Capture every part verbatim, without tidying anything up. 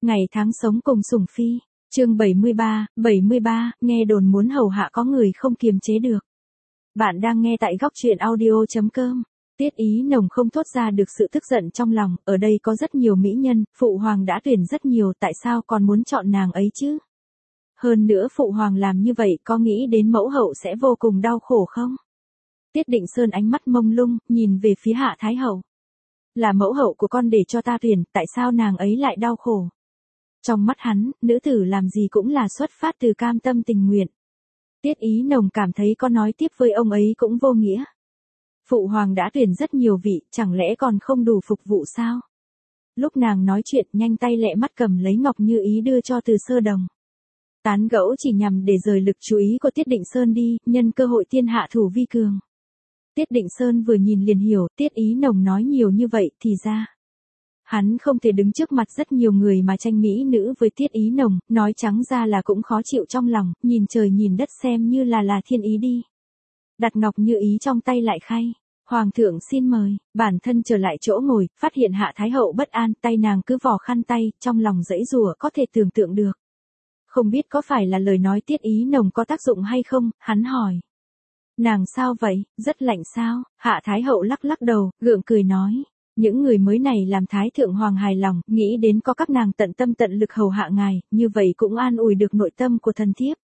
Ngày tháng sống cùng sủng phi, chương bảy mươi ba, bảy mươi ba, nghe đồn muốn hầu hạ có người không kiềm chế được. Bạn đang nghe tại góc truyện audio chấm com. Tiết Ý Nồng không thốt ra được sự tức giận trong lòng, ở đây có rất nhiều mỹ nhân, Phụ Hoàng đã tuyển rất nhiều, tại sao còn muốn chọn nàng ấy chứ? Hơn nữa Phụ Hoàng làm như vậy có nghĩ đến mẫu hậu sẽ vô cùng đau khổ không? Tiết Định Sơn ánh mắt mông lung, nhìn về phía Hạ Thái Hậu. Là mẫu hậu của con để cho ta tuyển, tại sao nàng ấy lại đau khổ? Trong mắt hắn, nữ tử làm gì cũng là xuất phát từ cam tâm tình nguyện. Tiết Ý Nồng cảm thấy có nói tiếp với ông ấy cũng vô nghĩa. Phụ Hoàng đã tuyển rất nhiều vị, chẳng lẽ còn không đủ phục vụ sao? Lúc nàng nói chuyện, nhanh tay lẹ mắt cầm lấy Ngọc Như Ý đưa cho Từ Sơ Đồng. Tán gẫu chỉ nhằm để rời lực chú ý của Tiết Định Sơn đi, nhân cơ hội thiên hạ thủ vi cường. Tiết Định Sơn vừa nhìn liền hiểu, Tiết Ý Nồng nói nhiều như vậy thì ra. Hắn không thể đứng trước mặt rất nhiều người mà tranh mỹ nữ với Tiết Ý Nồng, nói trắng ra là cũng khó chịu trong lòng, nhìn trời nhìn đất xem như là là thiên ý đi. Đặt Ngọc Như Ý trong tay lại khay. Hoàng thượng xin mời, bản thân trở lại chỗ ngồi, phát hiện Hạ Thái Hậu bất an, tay nàng cứ vò khăn tay, trong lòng dãy rủa có thể tưởng tượng được. Không biết có phải là lời nói Tiết Ý Nồng có tác dụng hay không, hắn hỏi. Nàng sao vậy, rất lạnh sao? Hạ Thái Hậu lắc lắc đầu, gượng cười nói. Những người mới này làm Thái Thượng Hoàng hài lòng, nghĩ đến có các nàng tận tâm tận lực hầu hạ ngài, như vậy cũng an ủi được nội tâm của thần thiếp.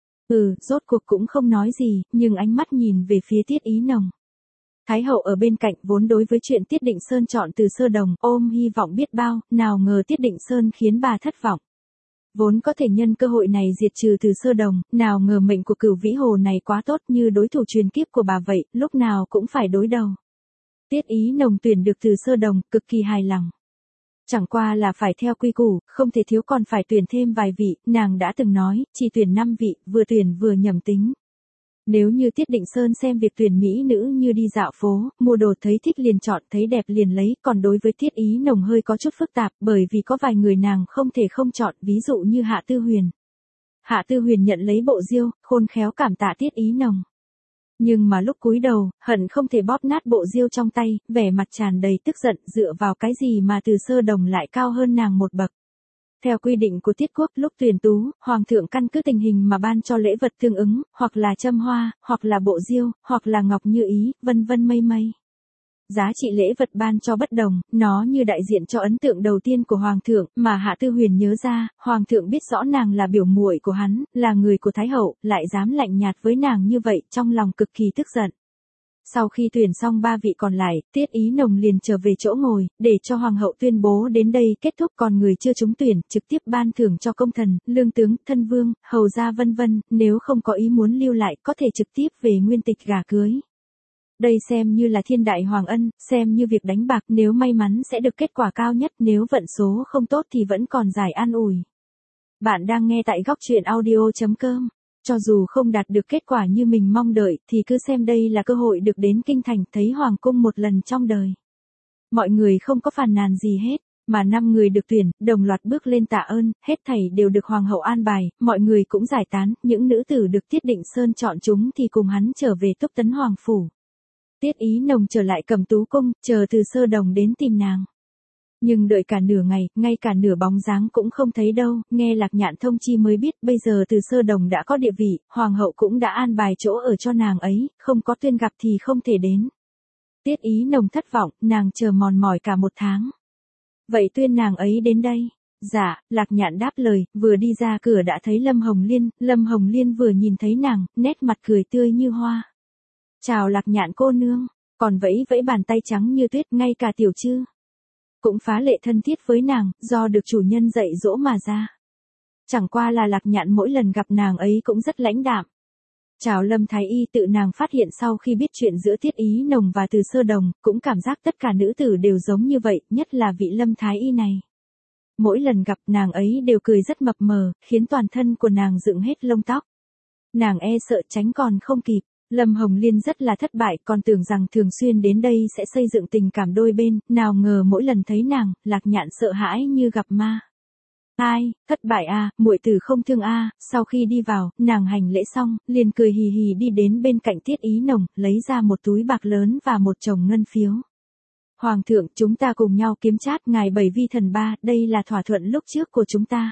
Ừ, rốt cuộc cũng không nói gì, nhưng ánh mắt nhìn về phía Tiết Ý Nồng. Thái Hậu ở bên cạnh vốn đối với chuyện Tiết Định Sơn chọn Từ Sơ Đồng, ôm hy vọng biết bao, nào ngờ Tiết Định Sơn khiến bà thất vọng. Vốn có thể nhân cơ hội này diệt trừ Từ Sơ Đồng, nào ngờ mệnh của Cửu Vĩ Hồ này quá tốt như đối thủ truyền kiếp của bà vậy, lúc nào cũng phải đối đầu. Tiết Ý Nồng tuyển được Từ Sơ Đồng, cực kỳ hài lòng. Chẳng qua là phải theo quy củ, không thể thiếu còn phải tuyển thêm vài vị, nàng đã từng nói, chỉ tuyển năm vị, vừa tuyển vừa nhầm tính. Nếu như Tiết Định Sơn xem việc tuyển mỹ nữ như đi dạo phố, mua đồ thấy thích liền chọn, thấy đẹp liền lấy, còn đối với Tiết Ý Nồng hơi có chút phức tạp, bởi vì có vài người nàng không thể không chọn, ví dụ như Hạ Tư Huyền. Hạ Tư Huyền nhận lấy bộ diêu, khôn khéo cảm tạ Tiết Ý Nồng. Nhưng mà lúc cúi đầu, hận không thể bóp nát bộ diêu trong tay, vẻ mặt tràn đầy tức giận, dựa vào cái gì mà Từ Sơ Đồng lại cao hơn nàng một bậc. Theo quy định của Tiết Quốc, lúc tuyển tú, Hoàng thượng căn cứ tình hình mà ban cho lễ vật tương ứng, hoặc là châm hoa, hoặc là bộ diêu, hoặc là Ngọc Như Ý, vân vân mây mây. Giá trị lễ vật ban cho bất đồng, nó như đại diện cho ấn tượng đầu tiên của Hoàng thượng, mà Hạ Tư Huyền nhớ ra, Hoàng thượng biết rõ nàng là biểu muội của hắn, là người của Thái Hậu, lại dám lạnh nhạt với nàng như vậy, trong lòng cực kỳ tức giận. Sau khi tuyển xong ba vị còn lại, Tiết Ý Nồng liền trở về chỗ ngồi, để cho Hoàng hậu tuyên bố đến đây kết thúc, còn người chưa trúng tuyển, trực tiếp ban thưởng cho công thần, lương tướng, thân vương, hầu gia vân vân, nếu không có ý muốn lưu lại, có thể trực tiếp về nguyên tịch gả cưới. Đây xem như là thiên đại hoàng ân, xem như việc đánh bạc, nếu may mắn sẽ được kết quả cao nhất, nếu vận số không tốt thì vẫn còn giải an ủi. Bạn đang nghe tại góc truyện audio chấm com. Cho dù không đạt được kết quả như mình mong đợi, thì cứ xem đây là cơ hội được đến kinh thành thấy hoàng cung một lần trong đời. Mọi người không có phàn nàn gì hết, mà năm người được tuyển, đồng loạt bước lên tạ ơn, hết thảy đều được hoàng hậu an bài, mọi người cũng giải tán, những nữ tử được Tiết Định Sơn chọn chúng thì cùng hắn trở về Túc Tấn Hoàng phủ. Tiết Ý Nồng trở lại Cẩm Tú cung, chờ Từ Sơ Đồng đến tìm nàng. Nhưng đợi cả nửa ngày, ngay cả nửa bóng dáng cũng không thấy đâu, nghe Lạc Nhạn thông chi mới biết bây giờ Từ Sơ Đồng đã có địa vị, Hoàng hậu cũng đã an bài chỗ ở cho nàng ấy, không có tuyên gặp thì không thể đến. Tiết Ý Nồng thất vọng, nàng chờ mòn mỏi cả một tháng. Vậy tuyên nàng ấy đến đây. Dạ, Lạc Nhạn đáp lời, vừa đi ra cửa đã thấy Lâm Hồng Liên, Lâm Hồng Liên vừa nhìn thấy nàng, nét mặt cười tươi như hoa. Chào Lạc Nhạn cô nương, còn vẫy vẫy bàn tay trắng như tuyết, ngay cả Tiểu Trư cũng phá lệ thân thiết với nàng, do được chủ nhân dạy dỗ mà ra. Chẳng qua là Lạc Nhạn mỗi lần gặp nàng ấy cũng rất lãnh đạm. Chào Lâm Thái Y tự nàng phát hiện sau khi biết chuyện giữa Tiết Ý Nồng và Từ Sơ Đồng, cũng cảm giác tất cả nữ tử đều giống như vậy, nhất là vị Lâm Thái Y này. Mỗi lần gặp nàng ấy đều cười rất mập mờ, khiến toàn thân của nàng dựng hết lông tóc. Nàng e sợ tránh còn không kịp. Lâm Hồng Liên rất là thất bại, còn tưởng rằng thường xuyên đến đây sẽ xây dựng tình cảm đôi bên, nào ngờ mỗi lần thấy nàng, Lạc Nhạn sợ hãi như gặp ma. Ai, thất bại a, muội tử không thương a. Sau khi đi vào, nàng hành lễ xong, liền cười hì hì đi đến bên cạnh Tiết Ý Nồng, lấy ra một túi bạc lớn và một chồng ngân phiếu. Hoàng thượng, chúng ta cùng nhau kiếm trát ngài bảy vi thần ba, đây là thỏa thuận lúc trước của chúng ta.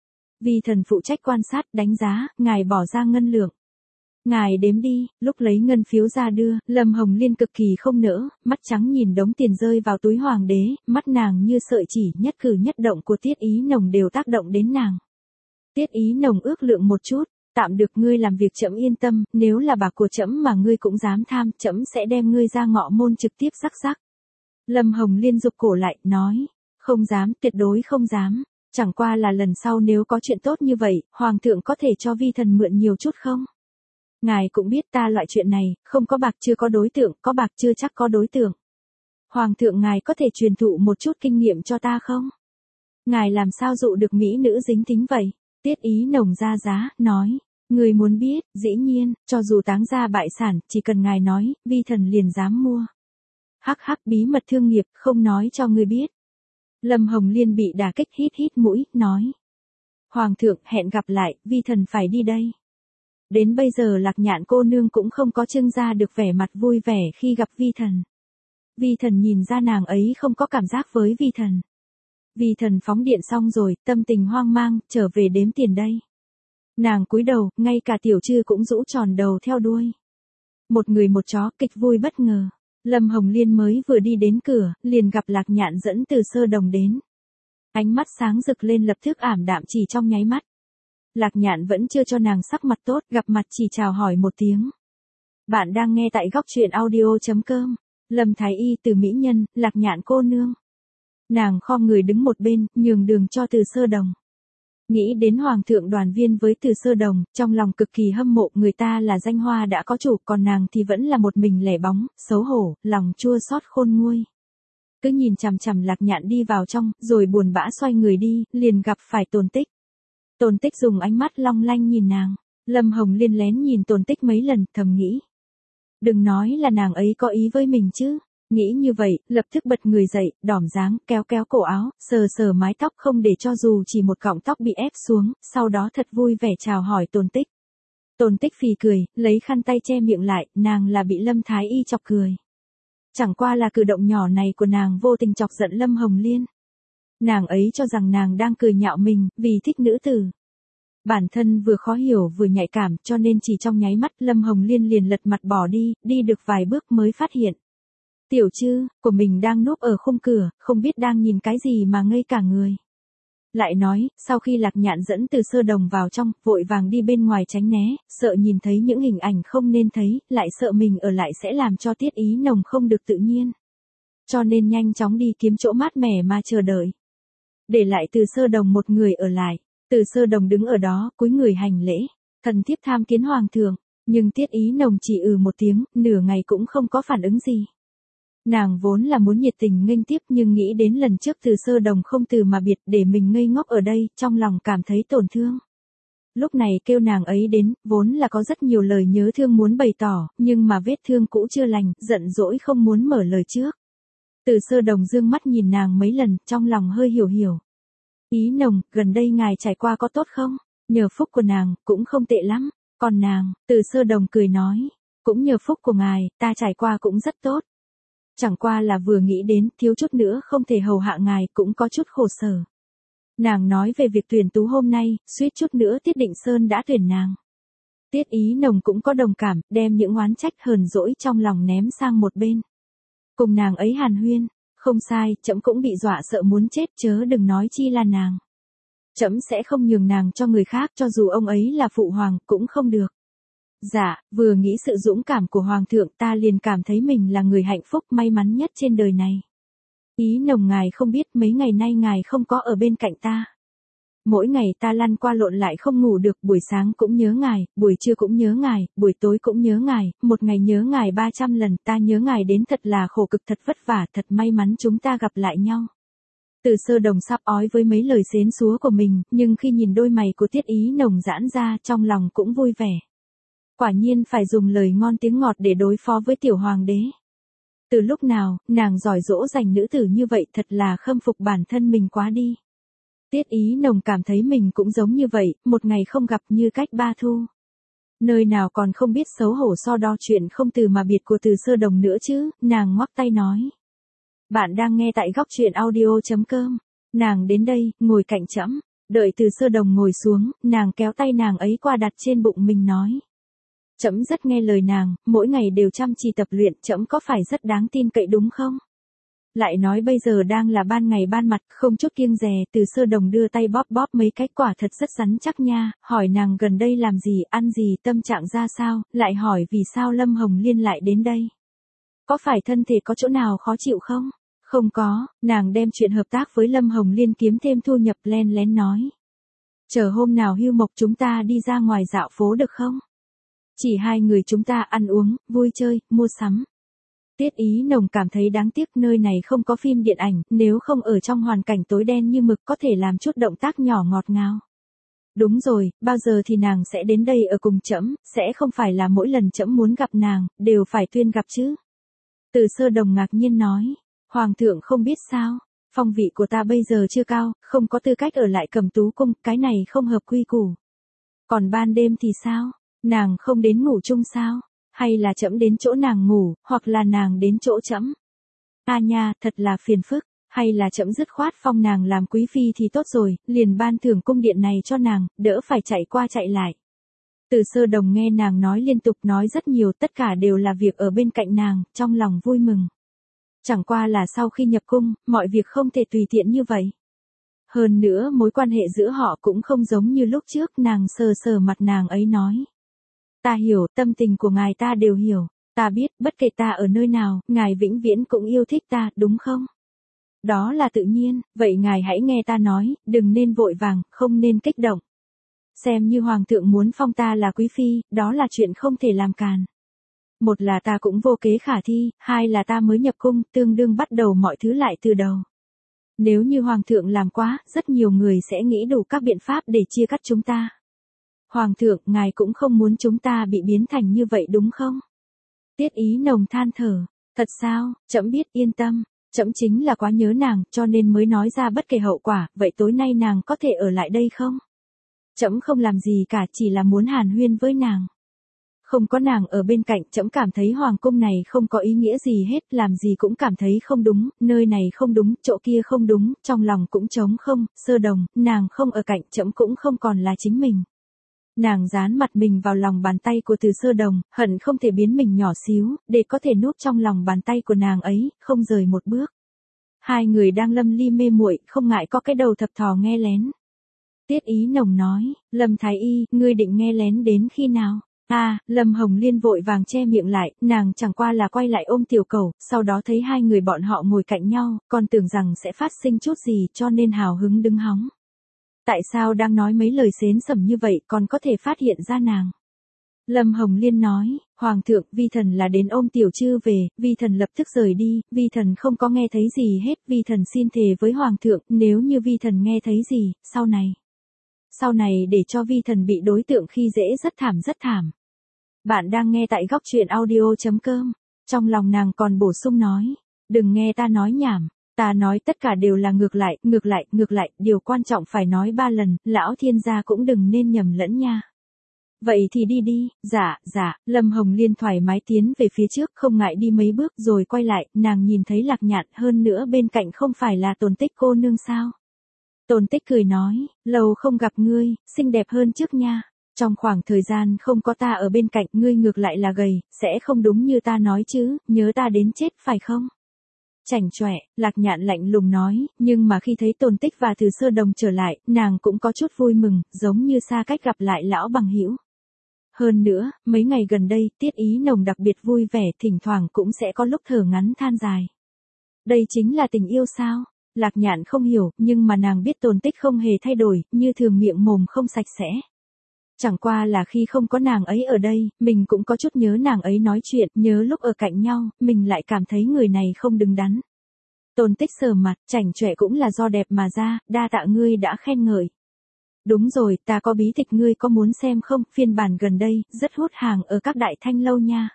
Vi thần phụ trách quan sát, đánh giá, ngài bỏ ra ngân lượng. Ngài đếm đi, lúc lấy ngân phiếu ra đưa, Lâm Hồng Liên cực kỳ không nỡ, mắt trắng nhìn đống tiền rơi vào túi hoàng đế, mắt nàng như sợi chỉ, nhất cử nhất động của Tiết Ý Nồng đều tác động đến nàng. Tiết Ý Nồng ước lượng một chút, tạm được, ngươi làm việc trẫm yên tâm, nếu là bạc của trẫm mà ngươi cũng dám tham, trẫm sẽ đem ngươi ra ngọ môn trực tiếp rắc rắc. Lâm Hồng Liên rụt cổ lại, nói, không dám, tuyệt đối không dám, chẳng qua là lần sau nếu có chuyện tốt như vậy, hoàng thượng có thể cho vi thần mượn nhiều chút không? Ngài cũng biết ta loại chuyện này, không có bạc chưa có đối tượng, có bạc chưa chắc có đối tượng. Hoàng thượng ngài có thể truyền thụ một chút kinh nghiệm cho ta không? Ngài làm sao dụ được mỹ nữ dính tính vậy? Tiết Ý Nồng ra giá, nói, người muốn biết, dĩ nhiên, cho dù táng ra bại sản, chỉ cần ngài nói, vi thần liền dám mua. Hắc hắc, bí mật thương nghiệp, không nói cho ngươi biết. Lâm Hồng Liên bị đả kích, hít hít mũi, nói. Hoàng thượng, hẹn gặp lại, vi thần phải đi đây. Đến bây giờ Lạc Nhạn cô nương cũng không có trưng ra được vẻ mặt vui vẻ khi gặp vi thần. Vi thần nhìn ra nàng ấy không có cảm giác với vi thần. Vi thần phóng điện xong rồi, tâm tình hoang mang, trở về đếm tiền đây. Nàng cúi đầu, ngay cả Tiểu Trư cũng rũ tròn đầu theo đuôi. Một người một chó, kịch vui bất ngờ. Lâm Hồng Liên mới vừa đi đến cửa, liền gặp Lạc Nhạn dẫn từ Sơ Đồng đến. Ánh mắt sáng rực lên lập tức ảm đạm chỉ trong nháy mắt. Lạc Nhạn vẫn chưa cho nàng sắc mặt tốt, gặp mặt chỉ chào hỏi một tiếng. Bạn đang nghe tại góc truyện audio chấm com. Lâm Thái Y từ mỹ nhân, Lạc Nhạn cô nương. Nàng khom người đứng một bên, nhường đường cho Từ Sơ Đồng. Nghĩ đến hoàng thượng đoàn viên với Từ Sơ Đồng, trong lòng cực kỳ hâm mộ, người ta là danh hoa đã có chủ, còn nàng thì vẫn là một mình lẻ bóng, xấu hổ, lòng chua xót khôn nguôi. Cứ nhìn chằm chằm Lạc Nhạn đi vào trong, rồi buồn bã xoay người đi, liền gặp phải Tồn Tích. Tồn Tích dùng ánh mắt long lanh nhìn nàng, Lâm Hồng Liên lén nhìn Tồn Tích mấy lần, thầm nghĩ. Đừng nói là nàng ấy có ý với mình chứ. Nghĩ như vậy, lập tức bật người dậy, đỏm dáng, kéo kéo cổ áo, sờ sờ mái tóc không để cho dù chỉ một cọng tóc bị ép xuống, sau đó thật vui vẻ chào hỏi Tồn Tích. Tồn Tích phì cười, lấy khăn tay che miệng lại, nàng là bị Lâm Thái Y chọc cười. Chẳng qua là cử động nhỏ này của nàng vô tình chọc giận Lâm Hồng Liên. Nàng ấy cho rằng nàng đang cười nhạo mình, vì thích nữ tử. Bản thân vừa khó hiểu vừa nhạy cảm, cho nên chỉ trong nháy mắt Lâm Hồng Liên liền lật mặt bỏ đi, đi được vài bước mới phát hiện. Tiểu Trư, của mình đang núp ở khung cửa, không biết đang nhìn cái gì mà ngây cả người. Lại nói, sau khi Lạc Nhạn dẫn Từ Sơ Đồng vào trong, vội vàng đi bên ngoài tránh né, sợ nhìn thấy những hình ảnh không nên thấy, lại sợ mình ở lại sẽ làm cho Tiết Ý Nồng không được tự nhiên. Cho nên nhanh chóng đi kiếm chỗ mát mẻ mà chờ đợi. Để lại Từ Sơ Đồng một người ở lại. Từ Sơ Đồng đứng ở đó, cúi người hành lễ, thần thiếp tham kiến hoàng thượng, nhưng Tiết Ý Nồng chỉ ừ một tiếng, nửa ngày cũng không có phản ứng gì. Nàng vốn là muốn nhiệt tình nghênh tiếp nhưng nghĩ đến lần trước Từ Sơ Đồng không từ mà biệt để mình ngây ngốc ở đây, trong lòng cảm thấy tổn thương. Lúc này kêu nàng ấy đến, vốn là có rất nhiều lời nhớ thương muốn bày tỏ, nhưng mà vết thương cũ chưa lành, giận dỗi không muốn mở lời trước. Từ Sơ Đồng dương mắt nhìn nàng mấy lần, trong lòng hơi hiểu hiểu. Ý Nồng, gần đây ngài trải qua có tốt không? Nhờ phúc của nàng, cũng không tệ lắm. Còn nàng, Từ Sơ Đồng cười nói, cũng nhờ phúc của ngài, ta trải qua cũng rất tốt. Chẳng qua là vừa nghĩ đến, thiếu chút nữa không thể hầu hạ ngài, cũng có chút khổ sở. Nàng nói về việc tuyển tú hôm nay, suýt chút nữa Tiết Định Sơn đã tuyển nàng. Tiết Ý Nồng cũng có đồng cảm, đem những oán trách hờn dỗi trong lòng ném sang một bên. Cùng nàng ấy hàn huyên, không sai, trẫm cũng bị dọa sợ muốn chết, chớ đừng nói chi là nàng. Trẫm sẽ không nhường nàng cho người khác, cho dù ông ấy là phụ hoàng, cũng không được. Dạ, vừa nghĩ sự dũng cảm của hoàng thượng ta liền cảm thấy mình là người hạnh phúc may mắn nhất trên đời này. Ý Nồng, ngài không biết mấy ngày nay ngài không có ở bên cạnh ta. Mỗi ngày ta lăn qua lộn lại không ngủ được, buổi sáng cũng nhớ ngài, buổi trưa cũng nhớ ngài, buổi tối cũng nhớ ngài, một ngày nhớ ngài ba trăm lần, ta nhớ ngài đến thật là khổ cực, thật vất vả, thật may mắn chúng ta gặp lại nhau. Từ Sơ Đồng sắp ói với mấy lời xến xúa của mình, nhưng khi nhìn đôi mày của Tiết Ý Nồng giãn ra, trong lòng cũng vui vẻ. Quả nhiên phải dùng lời ngon tiếng ngọt để đối phó với tiểu hoàng đế. Từ lúc nào, nàng giỏi dỗ dành nữ tử như vậy, thật là khâm phục bản thân mình quá đi. Tiết Ý Nồng cảm thấy mình cũng giống như vậy, một ngày không gặp như cách ba thu. Nơi nào còn không biết xấu hổ so đo chuyện không từ mà biệt của Từ Sơ Đồng nữa chứ, nàng ngoắc tay nói. Bạn đang nghe tại góc truyện audio.com. Nàng đến đây, ngồi cạnh trẫm, đợi Từ Sơ Đồng ngồi xuống, nàng kéo tay nàng ấy qua đặt trên bụng mình nói. Trẫm rất nghe lời nàng, mỗi ngày đều chăm chỉ tập luyện, trẫm có phải rất đáng tin cậy đúng không? Lại nói bây giờ đang là ban ngày ban mặt, không chút kiêng dè, Từ Sơ Đồng đưa tay bóp bóp mấy cái, quả thật rất rắn chắc nha, hỏi nàng gần đây làm gì, ăn gì, tâm trạng ra sao, lại hỏi vì sao Lâm Hồng Liên lại đến đây. Có phải thân thể có chỗ nào khó chịu không? Không có, nàng đem chuyện hợp tác với Lâm Hồng Liên kiếm thêm thu nhập len lén nói. Chờ hôm nào hưu mộc chúng ta đi ra ngoài dạo phố được không? Chỉ hai người chúng ta ăn uống, vui chơi, mua sắm. Tiết Ý Nồng cảm thấy đáng tiếc nơi này không có phim điện ảnh, nếu không ở trong hoàn cảnh tối đen như mực có thể làm chút động tác nhỏ ngọt ngào. Đúng rồi, bao giờ thì nàng sẽ đến đây ở cùng trẫm, sẽ không phải là mỗi lần trẫm muốn gặp nàng, đều phải tuyên gặp chứ. Từ Sơ Đồng ngạc nhiên nói, Hoàng thượng không biết sao, phong vị của ta bây giờ chưa cao, không có tư cách ở lại Cẩm Tú cung, cái này không hợp quy củ. Còn ban đêm thì sao, nàng không đến ngủ chung sao, hay là trẫm đến chỗ nàng ngủ, hoặc là nàng đến chỗ trẫm. A nha, thật là phiền phức, hay là trẫm dứt khoát phong nàng làm quý phi thì tốt rồi, liền ban thưởng cung điện này cho nàng, đỡ phải chạy qua chạy lại. Từ Sơ Đồng nghe nàng nói liên tục nói rất nhiều, tất cả đều là việc ở bên cạnh nàng, trong lòng vui mừng. Chẳng qua là sau khi nhập cung, mọi việc không thể tùy tiện như vậy. Hơn nữa mối quan hệ giữa họ cũng không giống như lúc trước, nàng sờ sờ mặt nàng ấy nói. Ta hiểu, tâm tình của ngài ta đều hiểu, ta biết, bất kể ta ở nơi nào, ngài vĩnh viễn cũng yêu thích ta, đúng không? Đó là tự nhiên, vậy ngài hãy nghe ta nói, đừng nên vội vàng, không nên kích động. Xem như hoàng thượng muốn phong ta là quý phi, đó là chuyện không thể làm càn. Một là ta cũng vô kế khả thi, hai là ta mới nhập cung, tương đương bắt đầu mọi thứ lại từ đầu. Nếu như hoàng thượng làm quá, rất nhiều người sẽ nghĩ đủ các biện pháp để chia cắt chúng ta. Hoàng thượng, ngài cũng không muốn chúng ta bị biến thành như vậy đúng không? Tiết Ý Nồng than thở, thật sao, trẫm biết, yên tâm, trẫm chính là quá nhớ nàng, cho nên mới nói ra bất kể hậu quả, vậy tối nay nàng có thể ở lại đây không? Trẫm không làm gì cả, chỉ là muốn hàn huyên với nàng. Không có nàng ở bên cạnh, trẫm cảm thấy hoàng cung này không có ý nghĩa gì hết, làm gì cũng cảm thấy không đúng, nơi này không đúng, chỗ kia không đúng, trong lòng cũng trống không. Sơ Đồng, nàng không ở cạnh, trẫm cũng không còn là chính mình. Nàng dán mặt mình vào lòng bàn tay của Từ Sơ Đồng, hận không thể biến mình nhỏ xíu, để có thể núp trong lòng bàn tay của nàng ấy, không rời một bước. Hai người đang lâm ly mê muội, không ngại có cái đầu thập thò nghe lén. Tiết Ý Nồng nói, Lâm Thái Y, ngươi định nghe lén đến khi nào? À, Lâm Hồng Liên vội vàng che miệng lại, nàng chẳng qua là quay lại ôm tiểu cầu, sau đó thấy hai người bọn họ ngồi cạnh nhau, còn tưởng rằng sẽ phát sinh chút gì cho nên hào hứng đứng hóng. Tại sao đang nói mấy lời xến sẩm như vậy còn có thể phát hiện ra nàng? Lâm Hồng Liên nói, Hoàng thượng, vi thần là đến ôm tiểu chư về, vi thần lập tức rời đi, vi thần không có nghe thấy gì hết, vi thần xin thề với Hoàng thượng, nếu như vi thần nghe thấy gì, sau này. Sau này để cho vi thần bị đối tượng khi dễ rất thảm rất thảm. Bạn đang nghe tại góc truyện audio.com. Trong lòng nàng còn bổ sung nói, đừng nghe ta nói nhảm, ta nói tất cả đều là ngược lại, ngược lại, ngược lại, điều quan trọng phải nói ba lần, lão thiên gia cũng đừng nên nhầm lẫn nha. Vậy thì đi đi, dạ, dạ, Lâm Hồng Liên thoải mái tiến về phía trước, không ngại đi mấy bước rồi quay lại, nàng nhìn thấy Lạc Nhạn, hơn nữa bên cạnh không phải là Tồn Tích cô nương sao. Tồn Tích cười nói, lâu không gặp ngươi, xinh đẹp hơn trước nha. Trong khoảng thời gian không có ta ở bên cạnh, ngươi ngược lại là gầy, sẽ không đúng như ta nói chứ, nhớ ta đến chết phải không? Chảnh chọe, Lạc Nhạn lạnh lùng nói, nhưng mà khi thấy Tồn Tích và Từ Sơ Đồng trở lại, nàng cũng có chút vui mừng, giống như xa cách gặp lại lão bằng hữu. Hơn nữa, mấy ngày gần đây, Tiết Ý Nồng đặc biệt vui vẻ, thỉnh thoảng cũng sẽ có lúc thở ngắn than dài. Đây chính là tình yêu sao? Lạc Nhạn không hiểu, nhưng mà nàng biết Tồn Tích không hề thay đổi, như thường miệng mồm không sạch sẽ. Chẳng qua là khi không có nàng ấy ở đây, mình cũng có chút nhớ nàng ấy nói chuyện, nhớ lúc ở cạnh nhau, mình lại cảm thấy người này không đứng đắn. Tồn Tích sờ mặt, chảnh chọe cũng là do đẹp mà ra, đa tạ ngươi đã khen ngợi. Đúng rồi, ta có bí tịch ngươi có muốn xem không, phiên bản gần đây, rất hút hàng ở các đại thanh lâu nha.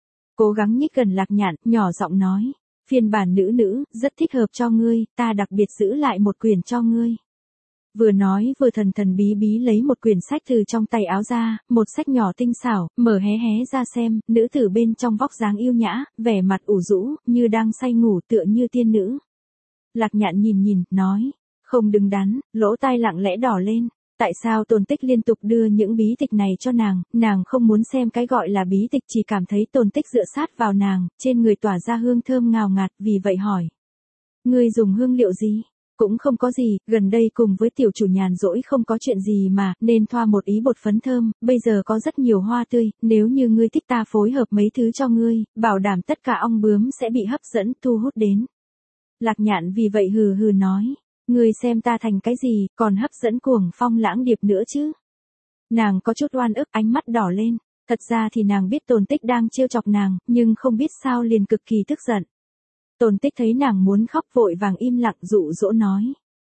Cố gắng nhích gần Lạc Nhạn, nhỏ giọng nói, phiên bản nữ nữ, rất thích hợp cho ngươi, ta đặc biệt giữ lại một quyển cho ngươi. Vừa nói vừa thần thần bí bí lấy một quyển sách từ trong tay áo ra, một sách nhỏ tinh xảo, mở hé hé ra xem, nữ tử bên trong vóc dáng yêu nhã, vẻ mặt ủ rũ, như đang say ngủ tựa như tiên nữ. Lạc Nhạn nhìn nhìn, nói, không đứng đắn, lỗ tai lặng lẽ đỏ lên. Tại sao Tôn Tích liên tục đưa những bí tịch này cho nàng, nàng không muốn xem cái gọi là bí tịch, chỉ cảm thấy Tôn Tích dựa sát vào nàng, trên người tỏa ra hương thơm ngào ngạt, vì vậy hỏi. Ngươi dùng hương liệu gì? Cũng không có gì, gần đây cùng với tiểu chủ nhàn rỗi không có chuyện gì mà, nên thoa một ý bột phấn thơm, bây giờ có rất nhiều hoa tươi, nếu như ngươi thích ta phối hợp mấy thứ cho ngươi, bảo đảm tất cả ong bướm sẽ bị hấp dẫn, thu hút đến. Lạc Nhạn vì vậy hừ hừ nói. Ngươi xem ta thành cái gì, còn hấp dẫn cuồng phong lãng điệp nữa chứ. Nàng có chút oan ức, ánh mắt đỏ lên. Thật ra thì nàng biết Tôn Tích đang trêu chọc nàng, nhưng không biết sao liền cực kỳ tức giận. Tôn Tích thấy nàng muốn khóc vội vàng im lặng dụ dỗ nói.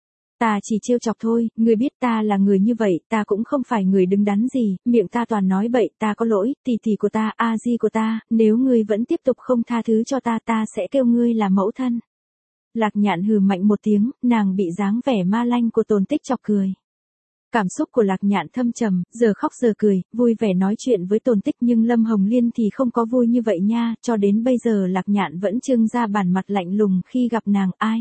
Ta chỉ trêu chọc thôi, ngươi biết ta là người như vậy, ta cũng không phải người đứng đắn gì, miệng ta toàn nói bậy, ta có lỗi, tỷ tỷ của ta, a di của ta, nếu ngươi vẫn tiếp tục không tha thứ cho ta, ta sẽ kêu ngươi là mẫu thân. Lạc Nhạn hừ mạnh một tiếng, nàng bị dáng vẻ ma lanh của Tôn Tích chọc cười. Cảm xúc của Lạc Nhạn thâm trầm, giờ khóc giờ cười, vui vẻ nói chuyện với Tôn Tích, nhưng Lâm Hồng Liên thì không có vui như vậy nha, cho đến bây giờ Lạc Nhạn vẫn trưng ra bản mặt lạnh lùng khi gặp nàng, ai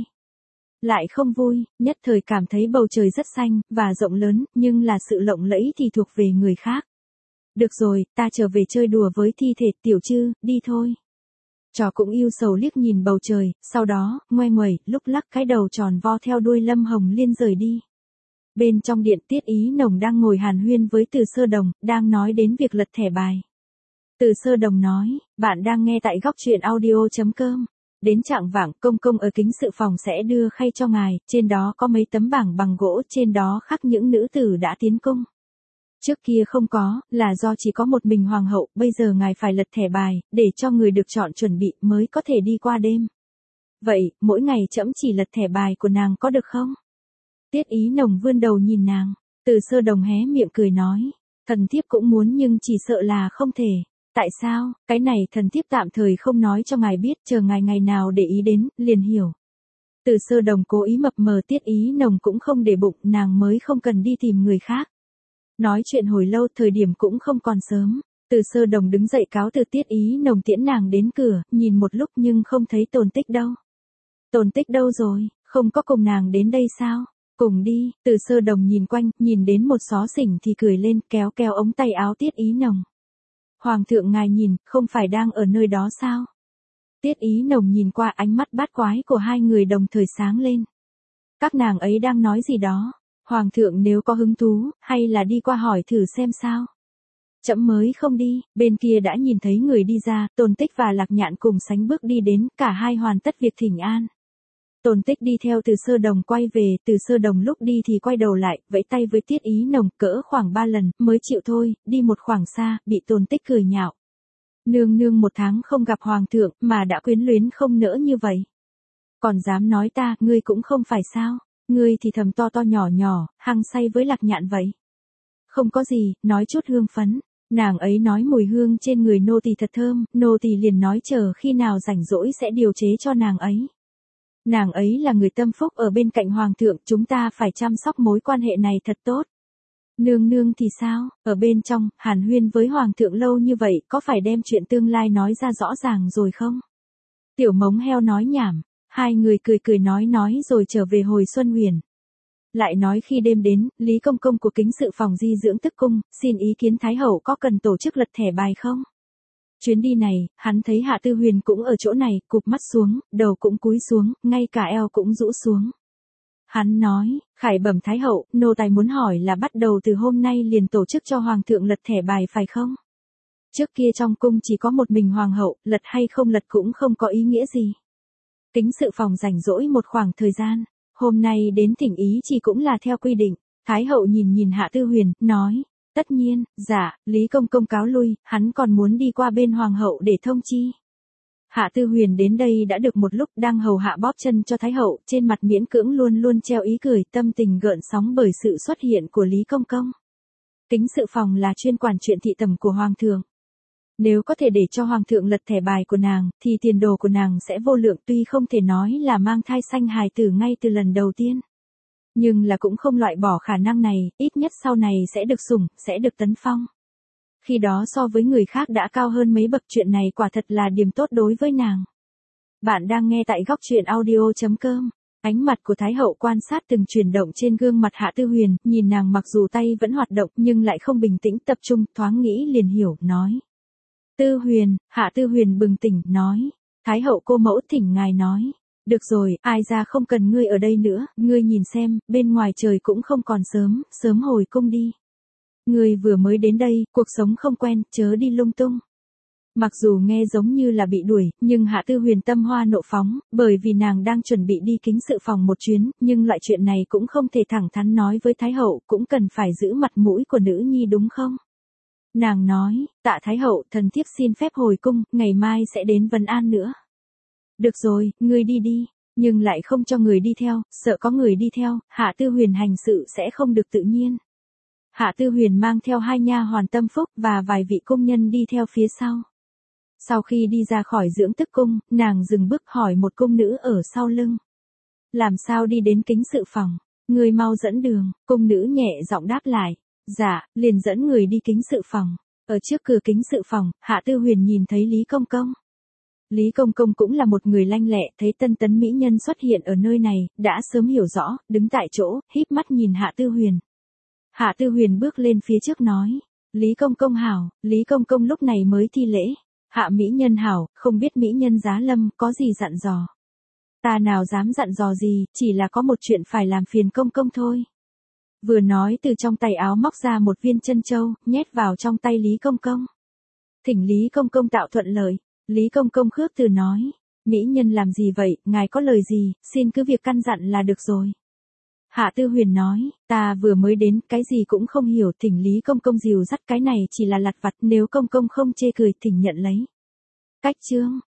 lại không vui, nhất thời cảm thấy bầu trời rất xanh, và rộng lớn, nhưng là sự lộng lẫy thì thuộc về người khác. Được rồi, ta trở về chơi đùa với thi thể Tiểu Trư, đi thôi. Trò cũng yêu sầu liếc nhìn bầu trời, sau đó, ngoe nguẩy, lúc lắc cái đầu tròn vo theo đuôi Lâm Hồng Liên rời đi. Bên trong điện Tiết Ý Nồng đang ngồi hàn huyên với Từ Sơ Đồng, đang nói đến việc lật thẻ bài. Từ Sơ Đồng nói, bạn đang nghe tại góc truyện audio chấm com. Đến trạng vạng, công công ở kính sự phòng sẽ đưa khay cho ngài, trên đó có mấy tấm bảng bằng gỗ, trên đó khắc những nữ tử đã tiến cung. Trước kia không có, là do chỉ có một mình hoàng hậu, bây giờ ngài phải lật thẻ bài, để cho người được chọn chuẩn bị mới có thể đi qua đêm. Vậy, mỗi ngày trẫm chỉ lật thẻ bài của nàng có được không? Tiết Ý Nồng vươn đầu nhìn nàng, Từ Sơ Đồng hé miệng cười nói, thần thiếp cũng muốn nhưng chỉ sợ là không thể. Tại sao, cái này thần thiếp tạm thời không nói cho ngài biết, chờ ngài ngày nào để ý đến, liền hiểu. Từ Sơ Đồng cố ý mập mờ, Tiết Ý Nồng cũng không để bụng, nàng mới không cần đi tìm người khác. Nói chuyện hồi lâu, thời điểm cũng không còn sớm. Từ Sơ Đồng đứng dậy cáo từ, Tiết Ý Nồng tiễn nàng đến cửa, nhìn một lúc nhưng không thấy Tôn Tích đâu. Tôn Tích đâu rồi, không có cùng nàng đến đây sao? Cùng đi, Từ Sơ Đồng nhìn quanh, nhìn đến một xó xỉnh thì cười lên, kéo kéo ống tay áo Tiết Ý Nồng. Hoàng thượng ngài nhìn, không phải đang ở nơi đó sao? Tiết Ý Nồng nhìn qua, ánh mắt bát quái của hai người đồng thời sáng lên. Các nàng ấy đang nói gì đó? Hoàng thượng nếu có hứng thú, hay là đi qua hỏi thử xem sao? Trẫm mới không đi, bên kia đã nhìn thấy người đi ra, Tôn Tích và Lạc Nhạn cùng sánh bước đi đến, cả hai hoàn tất việc thỉnh an. Tôn Tích đi theo Từ Sơ Đồng quay về, Từ Sơ Đồng lúc đi thì quay đầu lại, vẫy tay với Tiết Ý Nồng, cỡ khoảng ba lần, mới chịu thôi, đi một khoảng xa, bị Tôn Tích cười nhạo. Nương nương một tháng không gặp hoàng thượng, mà đã quyến luyến không nỡ như vậy. Còn dám nói ta, ngươi cũng không phải sao, ngươi thì thầm to to nhỏ nhỏ, hăng say với Lạc Nhạn vậy. Không có gì, nói chút hương phấn. Nàng ấy nói mùi hương trên người nô tỳ thật thơm, nô tỳ liền nói chờ khi nào rảnh rỗi sẽ điều chế cho nàng ấy. Nàng ấy là người tâm phúc ở bên cạnh hoàng thượng, chúng ta phải chăm sóc mối quan hệ này thật tốt. Nương nương thì sao, ở bên trong, hàn huyên với hoàng thượng lâu như vậy, có phải đem chuyện tương lai nói ra rõ ràng rồi không? Tiểu Mống Heo nói nhảm, hai người cười cười nói nói rồi trở về hồi Xuân Huyền. Lại nói khi đêm đến, Lý Công Công của kính sự phòng di dưỡng tức cung, xin ý kiến Thái Hậu có cần tổ chức lật thẻ bài không? Chuyến đi này, hắn thấy Hạ Tư Huyền cũng ở chỗ này, cụp mắt xuống, đầu cũng cúi xuống, ngay cả eo cũng rũ xuống. Hắn nói, khải bẩm Thái Hậu, nô tài muốn hỏi là bắt đầu từ hôm nay liền tổ chức cho Hoàng thượng lật thẻ bài phải không? Trước kia trong cung chỉ có một mình Hoàng hậu, lật hay không lật cũng không có ý nghĩa gì. Kính sự phòng rảnh rỗi một khoảng thời gian, hôm nay đến thỉnh ý chỉ cũng là theo quy định. Thái Hậu nhìn nhìn Hạ Tư Huyền, nói, tất nhiên, dạ, Lý Công Công cáo lui, hắn còn muốn đi qua bên Hoàng hậu để thông chi. Hạ Tư Huyền đến đây đã được một lúc, đang hầu hạ bóp chân cho Thái Hậu, trên mặt miễn cưỡng luôn luôn treo ý cười, tâm tình gợn sóng bởi sự xuất hiện của Lý Công Công. Kính sự phòng là chuyên quản chuyện thị tẩm của Hoàng thượng. Nếu có thể để cho Hoàng thượng lật thẻ bài của nàng, thì tiền đồ của nàng sẽ vô lượng, tuy không thể nói là mang thai sanh hài tử ngay từ lần đầu tiên. Nhưng là cũng không loại bỏ khả năng này, ít nhất sau này sẽ được sủng, sẽ được tấn phong. Khi đó so với người khác đã cao hơn mấy bậc, chuyện này quả thật là điểm tốt đối với nàng. Bạn đang nghe tại góc truyện audio.com. Ánh mặt của Thái hậu quan sát từng chuyển động trên gương mặt Hạ Tư Huyền, nhìn nàng mặc dù tay vẫn hoạt động nhưng lại không bình tĩnh tập trung, thoáng nghĩ liền hiểu, nói. Tư Huyền, Hạ Tư Huyền bừng tỉnh, nói. Thái hậu cô mẫu thỉnh ngài nói. Được rồi, ai ra không cần ngươi ở đây nữa, ngươi nhìn xem, bên ngoài trời cũng không còn sớm, sớm hồi cung đi. Ngươi vừa mới đến đây, cuộc sống không quen, chớ đi lung tung. Mặc dù nghe giống như là bị đuổi, nhưng Hạ Tư Huyền tâm hoa nộ phóng, bởi vì nàng đang chuẩn bị đi kính sự phòng một chuyến, nhưng loại chuyện này cũng không thể thẳng thắn nói với Thái hậu, cũng cần phải giữ mặt mũi của nữ nhi đúng không? Nàng nói, tạ Thái hậu, thần thiếp xin phép hồi cung, ngày mai sẽ đến vấn an nữa. Được rồi, ngươi đi đi, nhưng lại không cho người đi theo, sợ có người đi theo, Hạ Tư Huyền hành sự sẽ không được tự nhiên. Hạ Tư Huyền mang theo hai nha hoàn Tâm Phúc và vài vị cung nhân đi theo phía sau. Sau khi đi ra khỏi dưỡng tức cung, nàng dừng bước hỏi một cung nữ ở sau lưng. Làm sao đi đến kính sự phòng? Người mau dẫn đường, cung nữ nhẹ giọng đáp lại. Dạ, liền dẫn người đi kính sự phòng. Ở trước cửa kính sự phòng, Hạ Tư Huyền nhìn thấy Lý Công Công. Lý Công Công cũng là một người lanh lẹ, thấy tân tấn mỹ nhân xuất hiện ở nơi này, đã sớm hiểu rõ, đứng tại chỗ, híp mắt nhìn Hạ Tư Huyền. Hạ Tư Huyền bước lên phía trước nói. Lý Công Công hảo, Lý Công Công lúc này mới thi lễ. Hạ mỹ nhân hảo, không biết mỹ nhân Giá Lâm có gì dặn dò. Ta nào dám dặn dò gì, chỉ là có một chuyện phải làm phiền công công thôi. Vừa nói từ trong tay áo móc ra một viên chân châu, nhét vào trong tay Lý Công Công. Thỉnh Lý Công Công tạo thuận lợi. Lý Công Công khước từ nói. Mỹ nhân làm gì vậy, ngài có lời gì, xin cứ việc căn dặn là được rồi. Hạ Tư Huyền nói, ta vừa mới đến, cái gì cũng không hiểu, thỉnh Lý Công Công dìu dắt, cái này chỉ là lặt vặt, nếu Công Công không chê cười thỉnh nhận lấy. Cách chương,